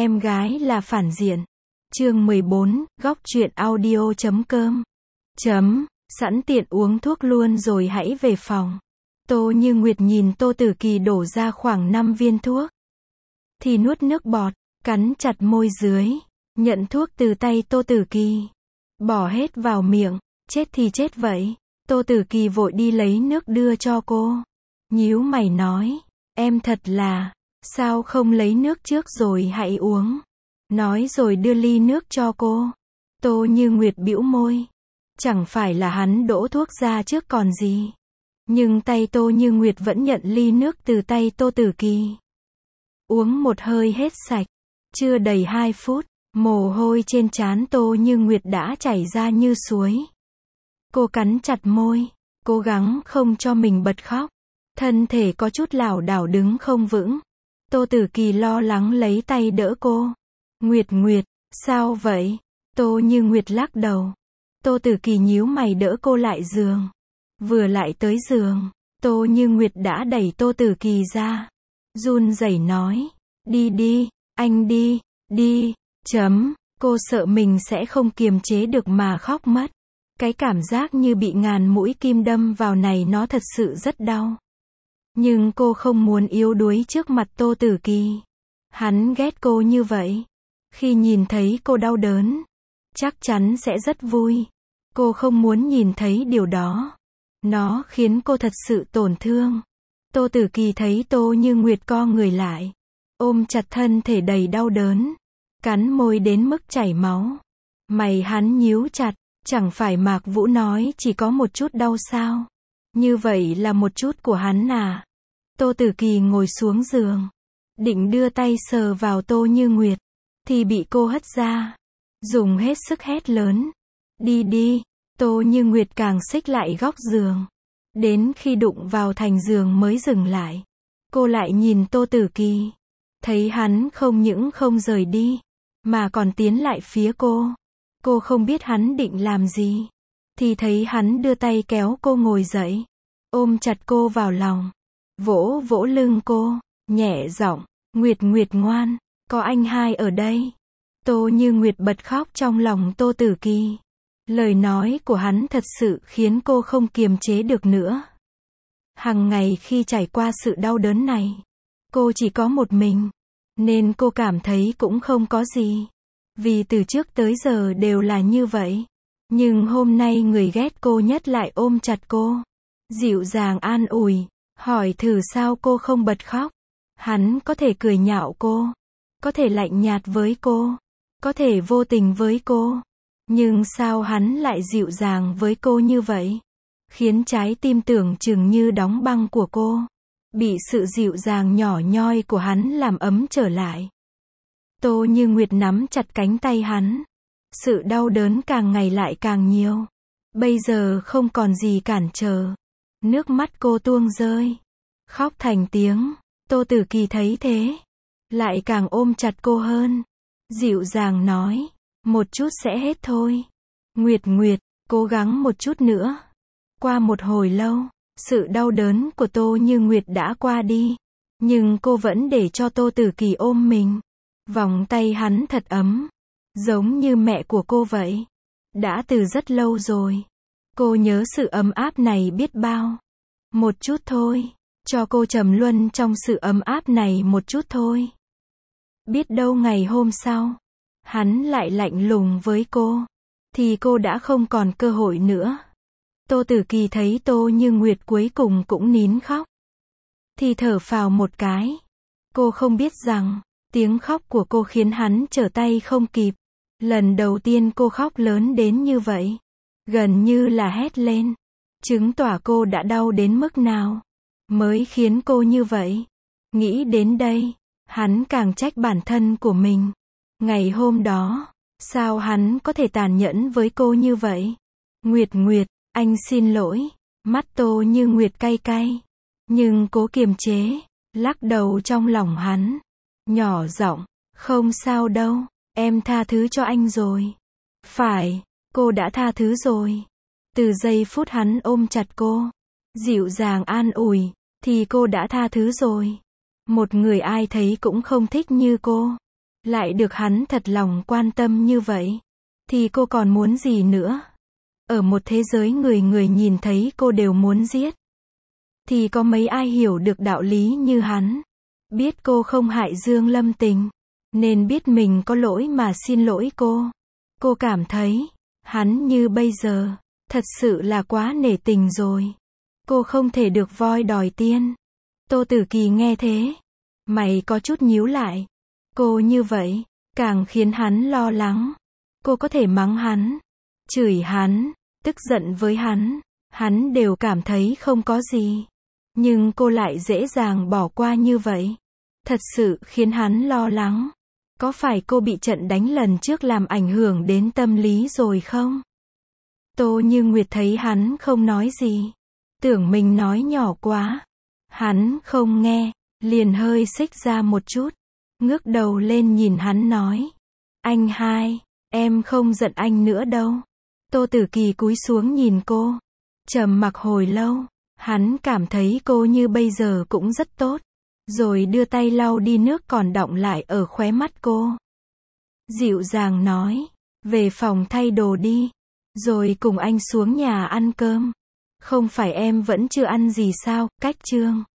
Em gái là phản diện. Chương 14, góc truyện audio.com. Sẵn tiện uống thuốc luôn rồi hãy về phòng. Tô Như Nguyệt nhìn Tô Tử Kỳ đổ ra khoảng 5 viên thuốc. Thì nuốt nước bọt, cắn chặt môi dưới, nhận thuốc từ tay Tô Tử Kỳ. Bỏ hết vào miệng, chết thì chết vậy. Tô Tử Kỳ vội đi lấy nước đưa cho cô. Nhíu mày nói, em thật là, sao không lấy nước trước rồi hãy uống. Nói rồi đưa ly nước cho cô. Tô Như Nguyệt bĩu môi. Chẳng phải là hắn đổ thuốc ra trước còn gì. Nhưng tay Tô Như Nguyệt vẫn nhận ly nước từ tay Tô Tử Kỳ. Uống một hơi hết sạch. Chưa đầy 2 phút, mồ hôi trên trán Tô Như Nguyệt đã chảy ra như suối. Cô cắn chặt môi, cố gắng không cho mình bật khóc. Thân thể có chút lảo đảo đứng không vững. Tô Tử Kỳ lo lắng lấy tay đỡ cô. Nguyệt, sao vậy? Tô Như Nguyệt lắc đầu. Tô Tử Kỳ nhíu mày đỡ cô lại giường. Vừa lại tới giường, Tô Như Nguyệt đã đẩy Tô Tử Kỳ ra. Run rẩy nói, đi, anh đi. Cô sợ mình sẽ không kiềm chế được mà khóc mất. Cái cảm giác như bị ngàn mũi kim đâm vào này nó thật sự rất đau. Nhưng cô không muốn yếu đuối trước mặt Tô Tử Kỳ. Hắn ghét cô như vậy. Khi nhìn thấy cô đau đớn, chắc chắn sẽ rất vui. Cô không muốn nhìn thấy điều đó. Nó khiến cô thật sự tổn thương. Tô Tử Kỳ thấy Tô Như Nguyệt co người lại, ôm chặt thân thể đầy đau đớn, cắn môi đến mức chảy máu. Mày hắn nhíu chặt, chẳng phải Mạc Vũ nói chỉ có một chút đau sao? Như vậy là một chút của hắn à? Tô Tử Kỳ ngồi xuống giường, định đưa tay sờ vào Tô Như Nguyệt, thì bị cô hất ra, dùng hết sức hét lớn. Đi. Tô Như Nguyệt càng xích lại góc giường. Đến khi đụng vào thành giường mới dừng lại. Cô lại nhìn Tô Tử Kỳ. Thấy hắn không những không rời đi, mà còn tiến lại phía cô. Cô không biết hắn định làm gì. Thì thấy hắn đưa tay kéo cô ngồi dậy. Ôm chặt cô vào lòng. Vỗ lưng cô. Nhẹ giọng, Nguyệt ngoan, có anh hai ở đây. Tô Như Nguyệt bật khóc trong lòng Tô Tử Kỳ. Lời nói của hắn thật sự khiến cô không kiềm chế được nữa. Hằng ngày khi trải qua sự đau đớn này, cô chỉ có một mình, nên cô cảm thấy cũng không có gì. Vì từ trước tới giờ đều là như vậy. Nhưng hôm nay người ghét cô nhất lại ôm chặt cô. Dịu dàng an ủi, hỏi thử sao cô không bật khóc. Hắn có thể cười nhạo cô, có thể lạnh nhạt với cô, có thể vô tình với cô. Nhưng sao hắn lại dịu dàng với cô như vậy? Khiến trái tim tưởng chừng như đóng băng của cô bị sự dịu dàng nhỏ nhoi của hắn làm ấm trở lại. Tô Như Nguyệt nắm chặt cánh tay hắn. Sự đau đớn càng ngày lại càng nhiều. Bây giờ không còn gì cản trở. Nước mắt cô tuôn rơi, khóc thành tiếng. Tô Tử Kỳ thấy thế, lại càng ôm chặt cô hơn. Dịu dàng nói, một chút sẽ hết thôi. Nguyệt, cố gắng một chút nữa. Qua một hồi lâu, sự đau đớn của Tô Như Nguyệt đã qua đi. Nhưng cô vẫn để cho Tô Tử Kỳ ôm mình. Vòng tay hắn thật ấm, giống như mẹ của cô vậy. Đã từ rất lâu rồi. Cô nhớ sự ấm áp này biết bao. Một chút thôi, cho cô trầm luân trong sự ấm áp này một chút thôi. Biết đâu ngày hôm sau, hắn lại lạnh lùng với cô, thì cô đã không còn cơ hội nữa. Tô Tử Kỳ thấy Tô Như Nguyệt cuối cùng cũng nín khóc, thì thở phào một cái. Cô không biết rằng, tiếng khóc của cô khiến hắn trở tay không kịp. Lần đầu tiên cô khóc lớn đến như vậy, gần như là hét lên, chứng tỏ cô đã đau đến mức nào, mới khiến cô như vậy. Nghĩ đến đây, hắn càng trách bản thân của mình. Ngày hôm đó, sao hắn có thể tàn nhẫn với cô như vậy? Nguyệt, anh xin lỗi. Mắt Tô Như Nguyệt cay cay, nhưng cố kiềm chế, lắc đầu trong lòng hắn. Nhỏ giọng, không sao đâu, em tha thứ cho anh rồi. Phải, cô đã tha thứ rồi. Từ giây phút hắn ôm chặt cô, dịu dàng an ủi, thì cô đã tha thứ rồi. Một người ai thấy cũng không thích như cô, Lại được hắn thật lòng quan tâm như vậy. Thì cô còn muốn gì nữa? Ở một thế giới người người nhìn thấy cô đều muốn giết. Thì có mấy ai hiểu được đạo lý như hắn. Biết cô không hại Dương Lâm Tình. Nên biết mình có lỗi mà xin lỗi cô. Cô cảm thấy, hắn như bây giờ, thật sự là quá nể tình rồi. Cô không thể được voi đòi tiên. Tô Tử Kỳ nghe thế. Mày có chút nhíu lại. Cô như vậy, càng khiến hắn lo lắng. Cô có thể mắng hắn, chửi hắn, tức giận với hắn đều cảm thấy không có gì. Nhưng cô lại dễ dàng bỏ qua như vậy. Thật sự khiến hắn lo lắng. Có phải cô bị trận đánh lần trước làm ảnh hưởng đến tâm lý rồi không? Tô Như Nguyệt thấy hắn không nói gì. Tưởng mình nói nhỏ quá. Hắn không nghe, liền hơi xích ra một chút. Ngước đầu lên nhìn hắn nói. Anh hai, em không giận anh nữa đâu. Tô Tử Kỳ cúi xuống nhìn cô. Trầm mặc hồi lâu. Hắn cảm thấy cô như bây giờ cũng rất tốt. Rồi đưa tay lau đi nước còn đọng lại ở khóe mắt cô. Dịu dàng nói. Về phòng thay đồ đi. Rồi cùng anh xuống nhà ăn cơm. Không phải em vẫn chưa ăn gì sao, Cách Trương.